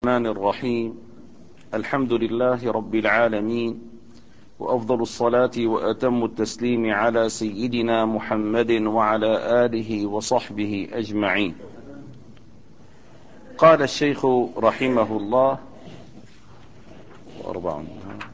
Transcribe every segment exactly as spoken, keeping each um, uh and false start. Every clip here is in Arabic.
الرحمن الرحيم. الحمد لله رب العالمين، وأفضل الصلاة وأتم التسليم على سيدنا محمد وعلى آله وصحبه أجمعين. قال الشيخ رحمه الله: وأربع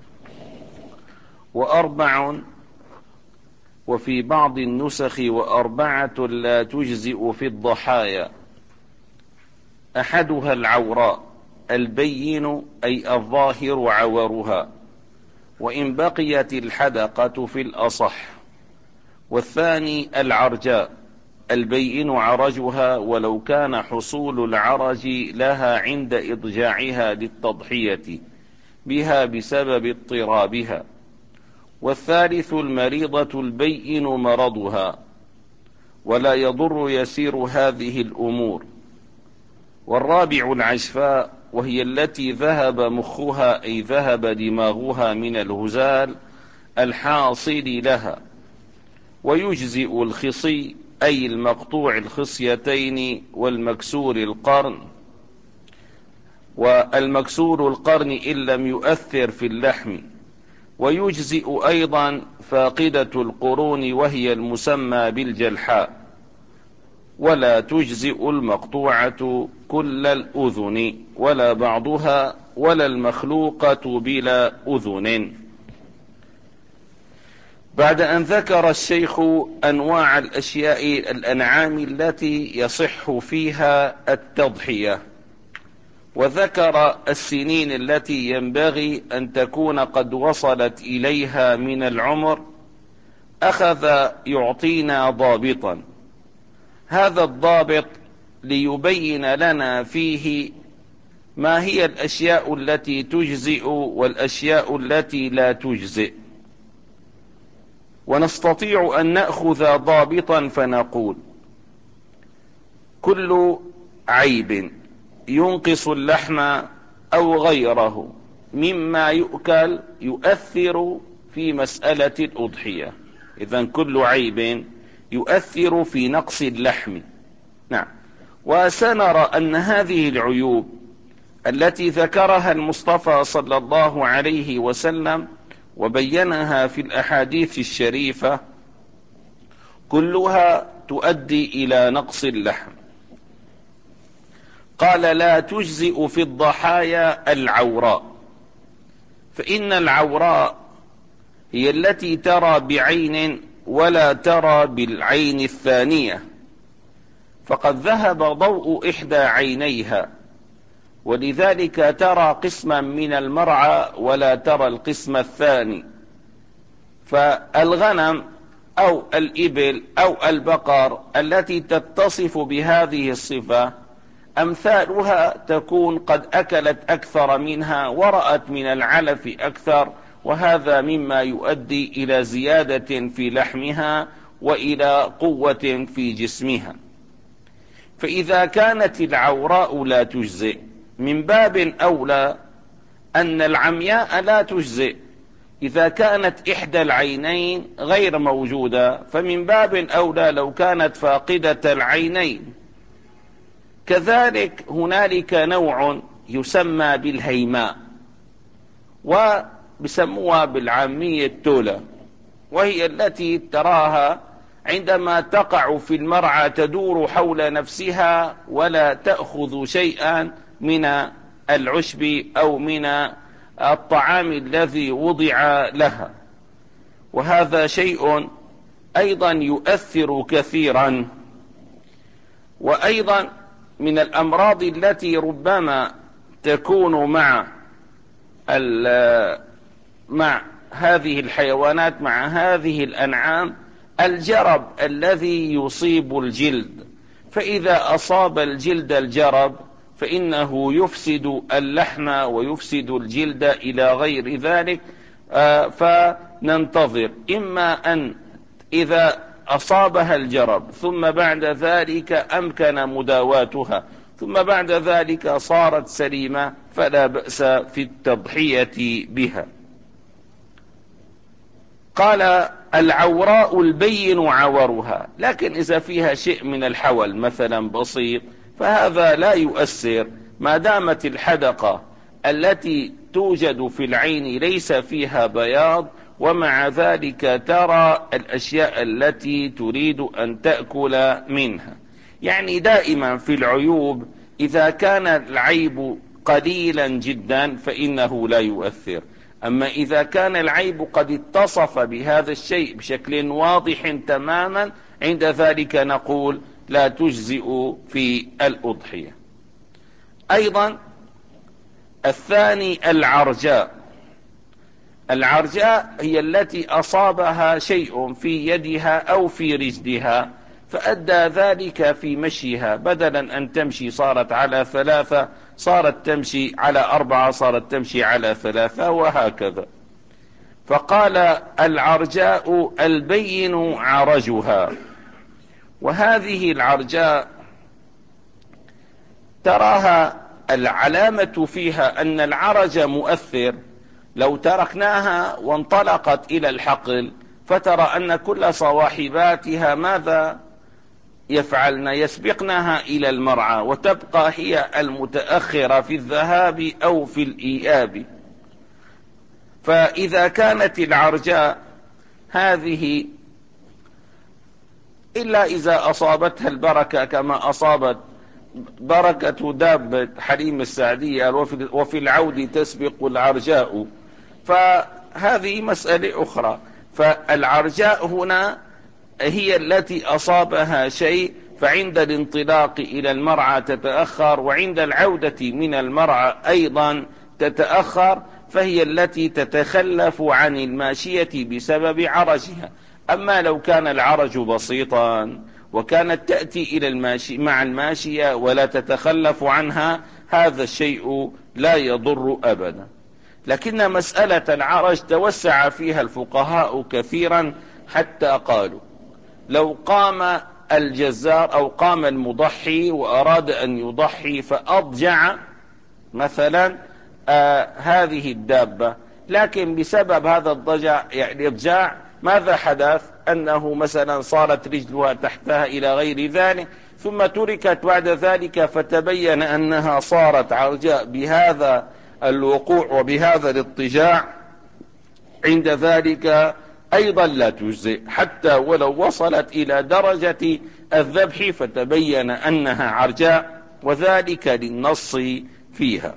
وأربع وفي بعض النسخ وأربعة لا تجزئ في الضحايا: أحدها العوراء البين أي الظاهر عورها، وإن بقيت الحدقة في الأصح. والثاني العرجاء البين عرجها، ولو كان حصول العرج لها عند إضجاعها للتضحية بها بسبب اضطرابها. والثالث المريضة البين مرضها، ولا يضر يسير هذه الأمور. والرابع العشفاء، وهي التي ذهب مخها أي ذهب دماغها من الهزال الحاصل لها. ويجزئ الخصي أي المقطوع الخصيتين والمكسور القرن، والمكسور القرن إن لم يؤثر في اللحم. ويجزئ أيضا فاقدة القرون، وهي المسمى بالجلحاء. ولا تجزئ المقطوعة كل الأذن، ولا بعضها، ولا المخلوقة بلا أذن. بعد أن ذكر الشيخ أنواع الأشياء الأنعام التي يصح فيها التضحية، وذكر السنين التي ينبغي أن تكون قد وصلت إليها من العمر، أخذ يعطينا ضابطا. هذا الضابط ليبين لنا فيه ما هي الأشياء التي تجزئ والأشياء التي لا تجزئ. ونستطيع أن نأخذ ضابطا فنقول: كل عيب ينقص اللحم أو غيره مما يؤكل يؤثر في مسألة الأضحية. إذن كل عيب يؤثر في نقص اللحم. نعم. وسنرى أن هذه العيوب التي ذكرها المصطفى صلى الله عليه وسلم وبينها في الأحاديث الشريفة كلها تؤدي إلى نقص اللحم. قال: لا تجزئ في الضحايا العوراء، فإن العوراء هي التي ترى بعين ولا ترى بالعين الثانية، فقد ذهب ضوء إحدى عينيها، ولذلك ترى قسما من المرعى ولا ترى القسم الثاني. فالغنم أو الإبل أو البقر التي تتصف بهذه الصفة أمثالها تكون قد أكلت أكثر منها ورأت من العلف أكثر، وهذا مما يؤدي إلى زيادة في لحمها وإلى قوة في جسمها. فإذا كانت العوراء لا تجزئ، من باب أولى أن العمياء لا تجزئ. إذا كانت إحدى العينين غير موجودة فمن باب أولى لو كانت فاقدة العينين. كذلك هنالك نوع يسمى بالهيماء، وبسموها بالعامية التولة، وهي التي تراها عندما تقع في المرعى تدور حول نفسها ولا تأخذ شيئا من العشب أو من الطعام الذي وضع لها. وهذا شيء أيضا يؤثر كثيرا. وأيضا من الأمراض التي ربما تكون مع مع هذه الحيوانات، مع هذه الأنعام، الجرب الذي يصيب الجلد. فإذا أصاب الجلد الجرب فإنه يفسد اللحم ويفسد الجلد إلى غير ذلك. فننتظر إما أن إذا أصابها الجرب ثم بعد ذلك أمكن مداواتها ثم بعد ذلك صارت سليمة فلا بأس في التضحية بها. قال: العوراء البين عورها، لكن إذا فيها شيء من الحول مثلا بسيط فهذا لا يؤثر، ما دامت الحدقة التي توجد في العين ليس فيها بياض، ومع ذلك ترى الأشياء التي تريد أن تأكل منها. يعني دائما في العيوب إذا كان العيب قليلا جدا فإنه لا يؤثر، أما إذا كان العيب قد اتصف بهذا الشيء بشكل واضح تماما عند ذلك نقول لا تجزئ في الأضحية. أيضا الثاني العرجاء. العرجاء هي التي أصابها شيء في يدها أو في رجلها فأدى ذلك في مشيها، بدلا أن تمشي صارت على ثلاثة، صارت تمشي على أربعة، صارت تمشي على ثلاثة، وهكذا. فقال العرجاء البين عرجها. وهذه العرجاء تراها العلامة فيها أن العرج مؤثر، لو تركناها وانطلقت إلى الحقل فترى أن كل صواحباتها ماذا يفعلن؟ يسبقنها إلى المرعى، وتبقى هي المتأخرة في الذهاب أو في الإياب. فإذا كانت العرجاء هذه إلا إذا أصابتها البركة كما أصابت بركة دابة حليم السعدية وفي العود تسبق العرجاء، فهذه مسألة أخرى. فالعرجاء هنا هي التي أصابها شيء، فعند الانطلاق إلى المرعى تتأخر، وعند العودة من المرعى أيضا تتأخر، فهي التي تتخلف عن الماشية بسبب عرجها. أما لو كان العرج بسيطا وكانت تأتي إلى الماشي مع الماشية ولا تتخلف عنها، هذا الشيء لا يضر أبدا. لكن مسألة العرج توسع فيها الفقهاء كثيرا، حتى قالوا لو قام الجزار أو قام المضحي وأراد أن يضحي فأضجع مثلا آه هذه الدابة، لكن بسبب هذا الضجع يعني إضجاع ماذا حدث؟ أنه مثلا صارت رجلها تحتها إلى غير ذلك، ثم تركت بعد ذلك فتبين أنها صارت عرجاء بهذا الوقوع وبهذا الاضطجاع، عند ذلك أيضا لا تجزئ حتى ولو وصلت إلى درجة الذبح فتبين أنها عرجاء، وذلك للنص فيها.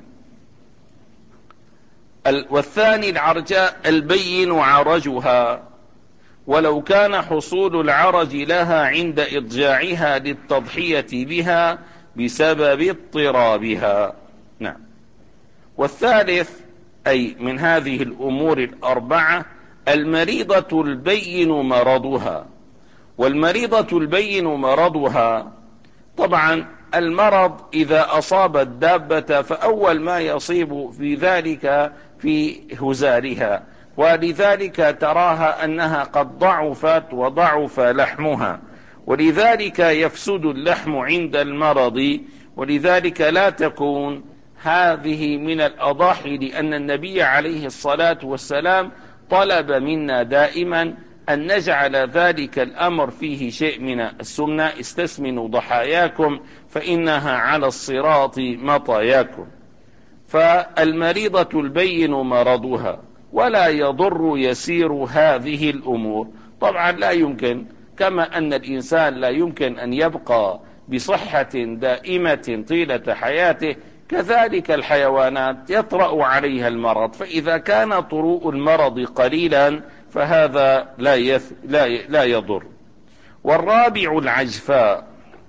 والثاني العرجاء البين عرجها، ولو كان حصول العرج لها عند إضجاعها للتضحية بها بسبب اضطرابها. نعم. والثالث أي من هذه الأمور الأربعة المريضة البين مرضها. والمريضة البين مرضها، طبعا المرض إذا أصاب الدابة فأول ما يصيب في ذلك في هزالها، ولذلك تراها أنها قد ضعفت وضعف لحمها، ولذلك يفسد اللحم عند المرض، ولذلك لا تكون هذه من الأضاحي، لأن النبي عليه الصلاة والسلام طلب منا دائما أن نجعل ذلك الأمر فيه شيء من السنة: استسمنوا ضحاياكم فإنها على الصراط مطاياكم. فالمريضة البين مرضها، ولا يضر يسير هذه الأمور. طبعا لا يمكن، كما أن الإنسان لا يمكن أن يبقى بصحة دائمة طيلة حياته، كذلك الحيوانات يطرأ عليها المرض، فإذا كان طروء المرض قليلا فهذا لا, يث... لا, ي... لا يضر. والرابع العجفاء.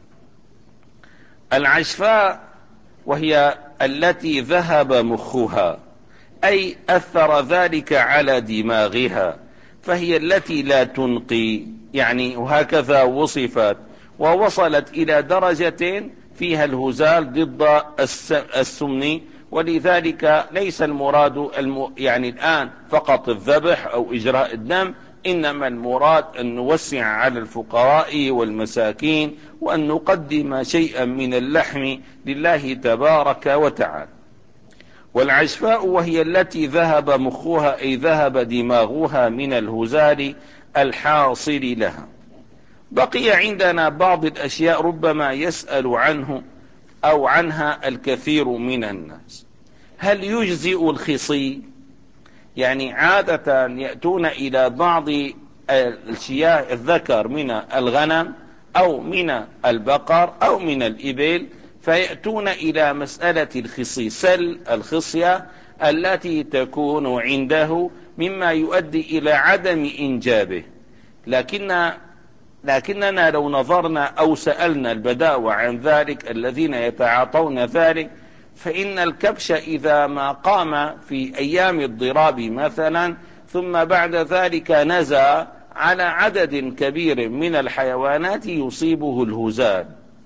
العجفاء وهي التي ذهب مخها، أي أثر ذلك على دماغها، فهي التي لا تنقي، يعني وهكذا وصفت، ووصلت إلى درجة فيها الهزال ضد السمن، ولذلك ليس المراد الم... يعني الآن فقط الذبح أو إجراء الدم، إنما المراد أن نوسع على الفقراء والمساكين، وأن نقدم شيئا من اللحم لله تبارك وتعالى. والعجفاء وهي التي ذهب مخها، أي ذهب دماغها من الهزال الحاصل لها. بقي عندنا بعض الأشياء ربما يسأل عنه أو عنها الكثير من الناس. هل يجزئ الخصي؟ يعني عادة يأتون إلى بعض الشياه الذكر من الغنم أو من البقر أو من الإبل، فيأتون إلى مسألة الخصي، سل الخصية التي تكون عنده مما يؤدي إلى عدم إنجابه. لكن لكننا لو نظرنا أو سألنا البداوة عن ذلك الذين يتعاطون ذلك، فإن الكبش إذا ما قام في أيام الضراب مثلا ثم بعد ذلك نزى على عدد كبير من الحيوانات يصيبه الهزال،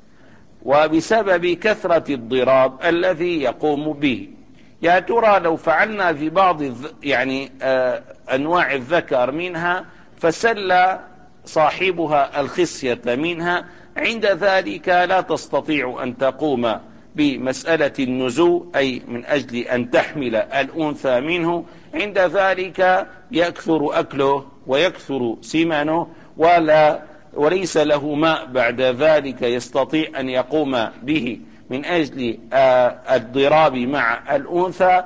وبسبب كثرة الضراب الذي يقوم به. يا ترى لو فعلنا في بعض يعني آه أنواع الذكر منها فسل صاحبها الخصية منها، عند ذلك لا تستطيع أن تقوم بمسألة النزو، أي من أجل أن تحمل الأنثى منه. عند ذلك يكثر أكله ويكثر سمنه، ولا وليس له ماء بعد ذلك يستطيع أن يقوم به من أجل الضراب مع الأنثى،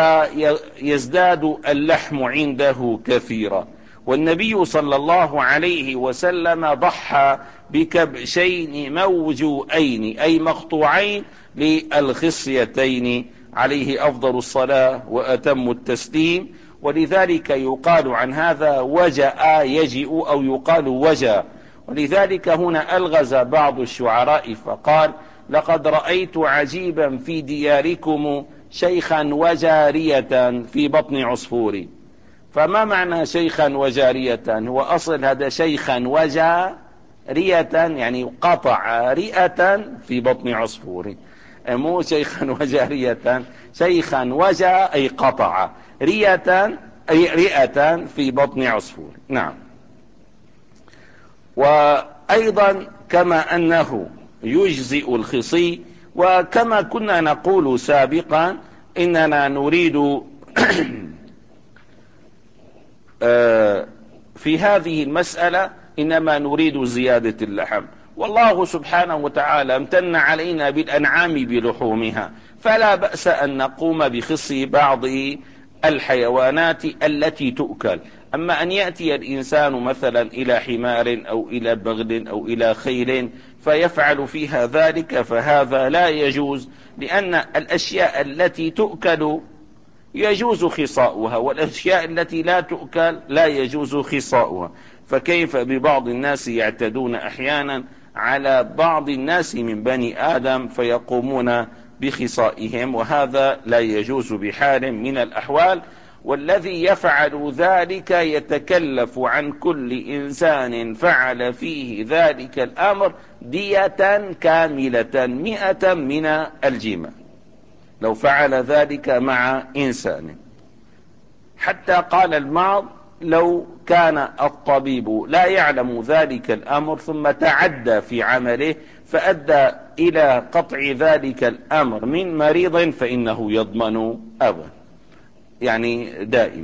فيزداد اللحم عنده كثيرا. والنبي صلى الله عليه وسلم ضحى بكبشين موجوئين أي مقطوعين للخصيتين عليه أفضل الصلاة وأتم التسليم. ولذلك يقال عن هذا وجأ يجئ أو يقال وجأ. ولذلك هنا ألغز بعض الشعراء فقال: لقد رأيت عجيبا في دياركم شيخا وجارية في بطن عصفور. فما معنى شيخا وجارية؟ هو أصل هذا شيخا وجارية يعني قطع رئة في بطن عصفور، مو شيخا وجارية. شيخا وجا أي قطع، رئة أي رئة في بطن عصفور. نعم. وأيضا كما أنه يجزئ الخصي، وكما كنا نقول سابقا إننا نريد في هذه المسألة إنما نريد زيادة اللحم، والله سبحانه وتعالى امتن علينا بالأنعام بلحومها، فلا بأس أن نقوم بخصي بعض الحيوانات التي تؤكل. أما أن يأتي الإنسان مثلا إلى حمار أو إلى بغل أو إلى خيل فيفعل فيها ذلك، فهذا لا يجوز، لأن الأشياء التي تؤكل يجوز خصاؤها، والأشياء التي لا تؤكل لا يجوز خصاؤها. فكيف ببعض الناس يعتدون أحيانا على بعض الناس من بني آدم فيقومون بخصائهم، وهذا لا يجوز بحال من الأحوال. والذي يفعل ذلك يتكلف عن كل إنسان فعل فيه ذلك الأمر دية كاملة مئة من الجمال لو فعل ذلك مع إنسان. حتى قال البعض: لو كان الطبيب لا يعلم ذلك الأمر ثم تعدى في عمله فأدى إلى قطع ذلك الأمر من مريض فإنه يضمن أبدا، يعني دائما.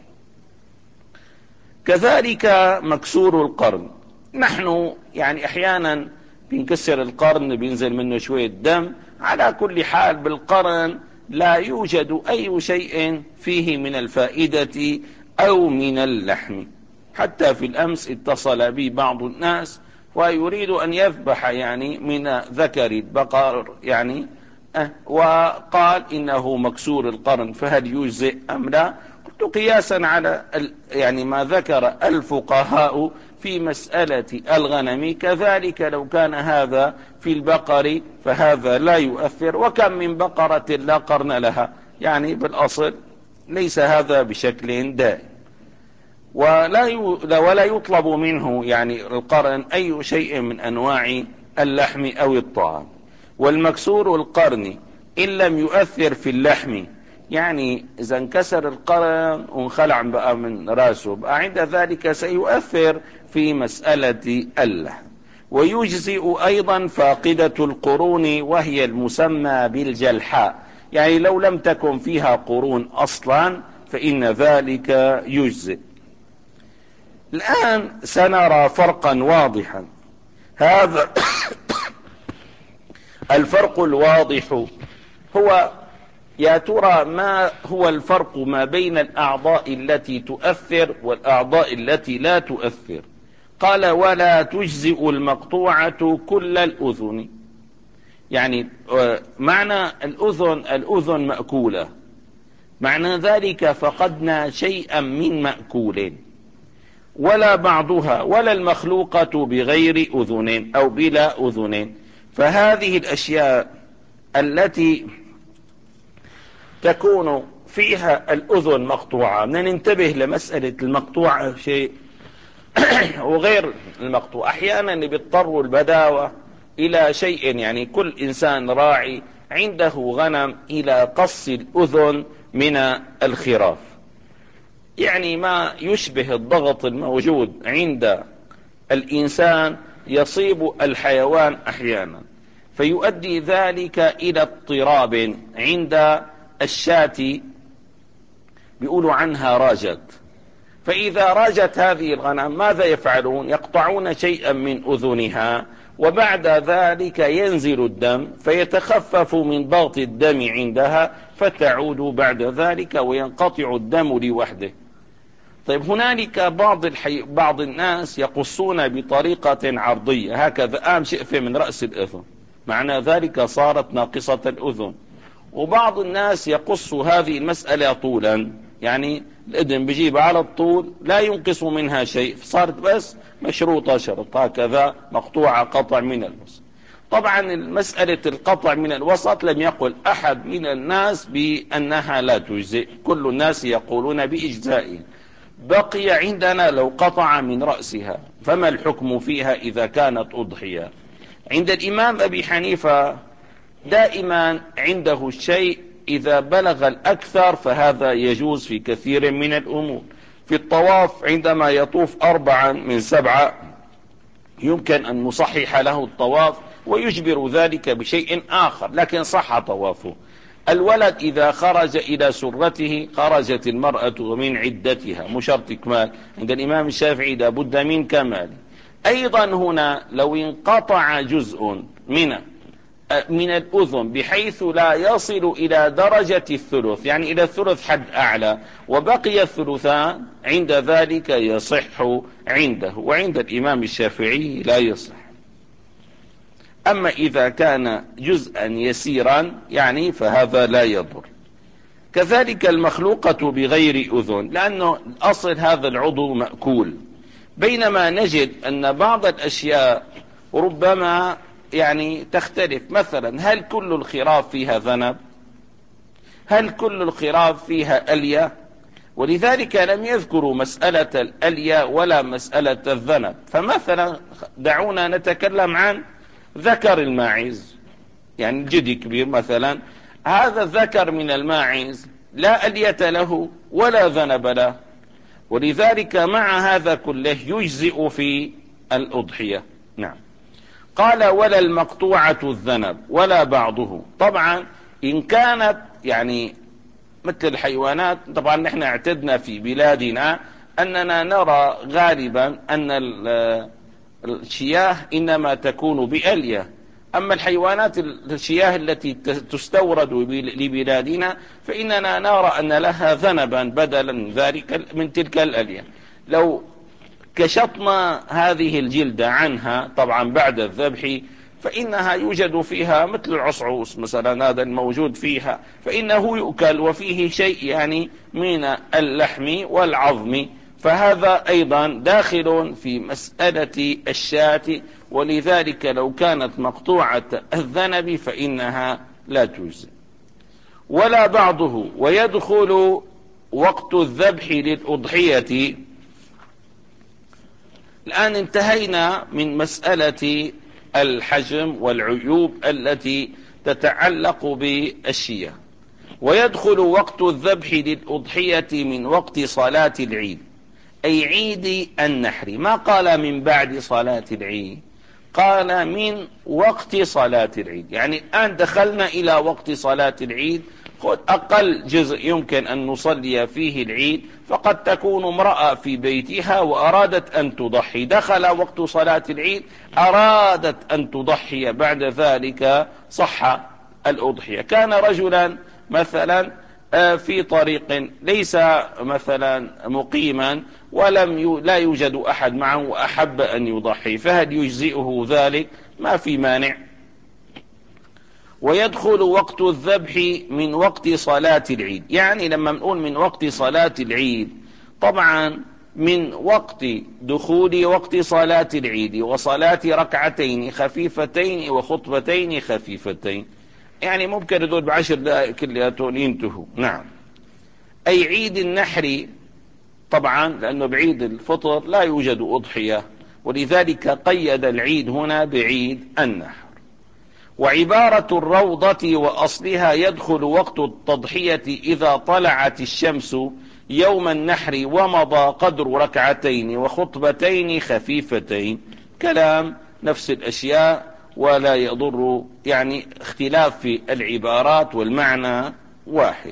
كذلك مكسور القرن، نحن يعني أحيانا بينكسر القرن بينزل منه شوية دم، على كل حال بالقرن لا يوجد أي شيء فيه من الفائدة أو من اللحم. حتى في الأمس اتصل بي بعض الناس ويريد أن يذبح يعني من ذكر البقر يعني أه وقال إنه مكسور القرن، فهل يجزئ أم لا؟ قلت قياسا على يعني ما ذكر الفقهاء في مسألة الغنم كذلك لو كان هذا في البقر فهذا لا يؤثر، وكم من بقرة لا قرن لها، يعني بالأصل ليس هذا بشكل دائم. ولا ولا يطلب منه يعني القرن أي شيء من أنواع اللحم أو الطعام. والمكسور القرن إن لم يؤثر في اللحم، يعني إذا انكسر القرن وانخلع بقى من راسه بقى عند ذلك سيؤثر في مسألة اللحم. ويجزئ أيضا فاقدة القرون وهي المسمى بالجلحاء، يعني لو لم تكن فيها قرون أصلا فإن ذلك يجزئ. الآن سنرى فرقا واضحا. هذا الفرق الواضح هو، يا ترى ما هو الفرق ما بين الأعضاء التي تؤثر والأعضاء التي لا تؤثر؟ قال ولا تجزئ المقطوعة كل الأذن. يعني معنى الأذن الأذن مأكولة، معنى ذلك فقدنا شيئا من مأكول، ولا بعضها ولا المخلوقة بغير أذن أو بلا أذن. فهذه الأشياء التي تكون فيها الأذن مقطوعة، بدنا ننتبه لمسألة المقطوعة شيء وغير المقطوع. أحيانا بيضطروا البداوة إلى شيء، يعني كل إنسان راعي عنده غنم إلى قص الأذن من الخراف، يعني ما يشبه الضغط الموجود عند الإنسان يصيب الحيوان أحيانا، فيؤدي ذلك إلى اضطراب عند الشاة، بيقولوا عنها راجت. فإذا راجت هذه الغنم ماذا يفعلون؟ يقطعون شيئا من أذنها، وبعد ذلك ينزل الدم فيتخفف من ضغط الدم عندها، فتعود بعد ذلك وينقطع الدم لوحده. طيب هنالك بعض الحي... بعض الناس يقصون بطريقة عرضية، هكذا قام شئفة من رأس الأذن، معنى ذلك صارت ناقصة الأذن. وبعض الناس يقص هذه المسألة طولا، يعني الإذن بيجيب على الطول لا ينقص منها شيء، صارت بس مشروطة شرط، هكذا مقطوعة قطع من الوسط. طبعا المسألة القطع من الوسط لم يقل أحد من الناس بأنها لا تجزئ، كل الناس يقولون بإجزائه. بقي عندنا لو قطع من رأسها فما الحكم فيها إذا كانت أضحية؟ عند الإمام أبي حنيفة دائما عنده الشيء إذا بلغ الأكثر فهذا يجوز في كثير من الأمور. في الطواف عندما يطوف أربعا من سبعة يمكن أن نصحح له الطواف ويجبر ذلك بشيء آخر، لكن صح طوافه. الولد إذا خرج إلى سرته خرجت المرأة من عدتها، مش شرط إكمال، عند الإمام الشافعي لا بد من كمال. أيضا هنا لو انقطع جزء من من الأذن بحيث لا يصل إلى درجة الثلث، يعني إلى الثلث حد أعلى، وبقي الثلثان، عند ذلك يصح عنده، وعند الإمام الشافعي لا يصح. أما إذا كان جزءا يسيرا يعني فهذا لا يضر. كذلك المخلوقة بغير أذن، لأنه الأصل هذا العضو مأكول، بينما نجد أن بعض الأشياء ربما يعني تختلف. مثلا هل كل الخراف فيها ذنب؟ هل كل الخراف فيها ألية؟ ولذلك لم يذكروا مسألة الألية ولا مسألة الذنب. فمثلا دعونا نتكلم عن ذكر الماعز، يعني الجدي كبير مثلا، هذا الذكر من الماعز لا ألية له ولا ذنب له، ولذلك مع هذا كله يجزئ في الأضحية. نعم. قال ولا المقطوعة الذنب ولا بعضه. طبعا إن كانت يعني مثل الحيوانات، طبعا نحن اعتدنا في بلادنا أننا نرى غالبا أن الشياه إنما تكون بألية، أما الحيوانات الشياه التي تستورد لبلادنا فإننا نرى أن لها ذنبا بدلا من ذلك من تلك الألية. لو كشطنا هذه الجلد عنها طبعا بعد الذبح فإنها يوجد فيها مثل العصعوص مثلا، هذا الموجود فيها، فإنه يؤكل وفيه شيء يعني من اللحم والعظم، فهذا أيضا داخل في مسألة الشاة. ولذلك لو كانت مقطوعة الذنب فإنها لا تجزئ. ولا بعضه. ويدخل وقت الذبح للأضحية. الآن انتهينا من مسألة الحجم والعيوب التي تتعلق بالشياه. ويدخل وقت الذبح للأضحية من وقت صلاة العيد، أي عيد النحر. ما قال من بعد صلاة العيد، قال من وقت صلاة العيد، يعني الآن دخلنا إلى وقت صلاة العيد خذ أقل جزء يمكن أن نصلي فيه العيد، فقد تكون امرأة في بيتها وأرادت أن تضحي، دخل وقت صلاة العيد أرادت أن تضحي، بعد ذلك صح الأضحية. كان رجلا مثلا في طريق ليس مثلا مقيما ولم ي... لا يوجد أحد معه وأحب أن يضحي، فهل يجزئه ذلك؟ ما في مانع. ويدخل وقت الذبح من وقت صلاة العيد، يعني لما نقول من وقت صلاة العيد، طبعا من وقت دخول وقت صلاة العيد وصلاة ركعتين خفيفتين وخطبتين خفيفتين، يعني ممكن يدول بعشر دقائق كلياتهم ينتهوا. نعم. أي عيد النحر، طبعا لأنه بعيد الفطر لا يوجد أضحية، ولذلك قيد العيد هنا بعيد النحر. وعبارة الروضة وأصلها يدخل وقت التضحية إذا طلعت الشمس يوم النحر ومضى قدر ركعتين وخطبتين خفيفتين، كلام نفس الأشياء ولا يضر، يعني اختلاف في العبارات والمعنى واحد.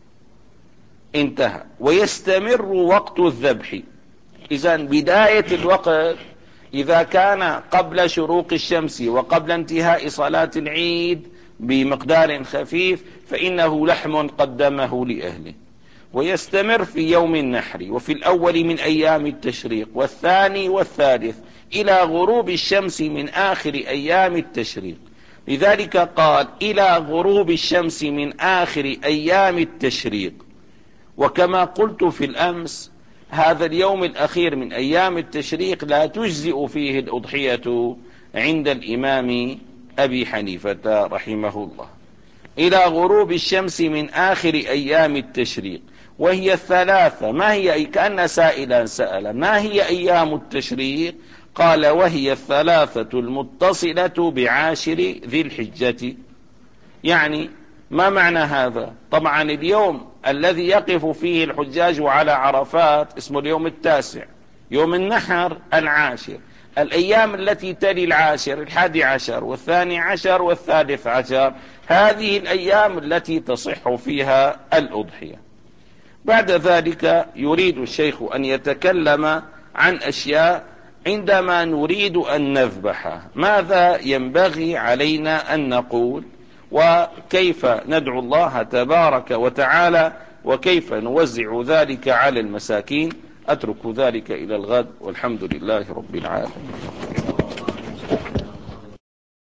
انتهى. ويستمر وقت الذبح، إذن بداية الوقت إذا كان قبل شروق الشمس وقبل انتهاء صلاة العيد بمقدار خفيف فإنه لحم قدمه لأهله. ويستمر في يوم النحر وفي الأول من أيام التشريق والثاني والثالث إلى غروب الشمس من آخر أيام التشريق. لذلك قال إلى غروب الشمس من آخر أيام التشريق. وكما قلت في الأمس، هذا اليوم الأخير من أيام التشريق لا تجزئ فيه الأضحية عند الإمام أبي حنيفة رحمه الله. إلى غروب الشمس من آخر أيام التشريق، وهي الثلاثة. ما هي؟ كأن سائلا سأل ما هي أيام التشريق؟ قال وهي الثلاثة المتصلة بعاشر ذي الحجة. يعني ما معنى هذا؟ طبعا اليوم الذي يقف فيه الحجاج على عرفات اسمه اليوم التاسع، يوم النحر العاشر، الأيام التي تلي العاشر الحادي عشر والثاني عشر والثالث عشر، هذه الأيام التي تصح فيها الأضحية. بعد ذلك يريد الشيخ أن يتكلم عن أشياء عندما نريد أن نذبح ماذا ينبغي علينا أن نقول، وكيف ندعو الله تبارك وتعالى، وكيف نوزع ذلك على المساكين. أترك ذلك إلى الغد، والحمد لله رب العالمين.